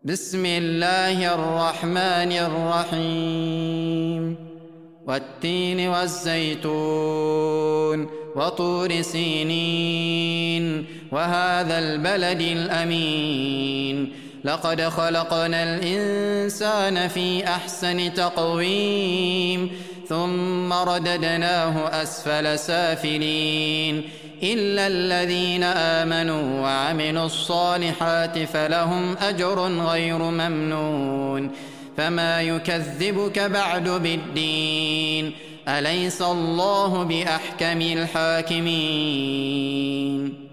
بسم الله الرحمن الرحيم والتين والزيتون وطور سينين وهذا البلد الأمين لقد خلقنا الإنسان في أحسن تقويم ثم رددناه أسفل سافلين إلا الذين آمنوا وعملوا الصالحات فلهم أجر غير ممنون فما يكذبك بعد بالدين أليس الله بأحكم الحاكمين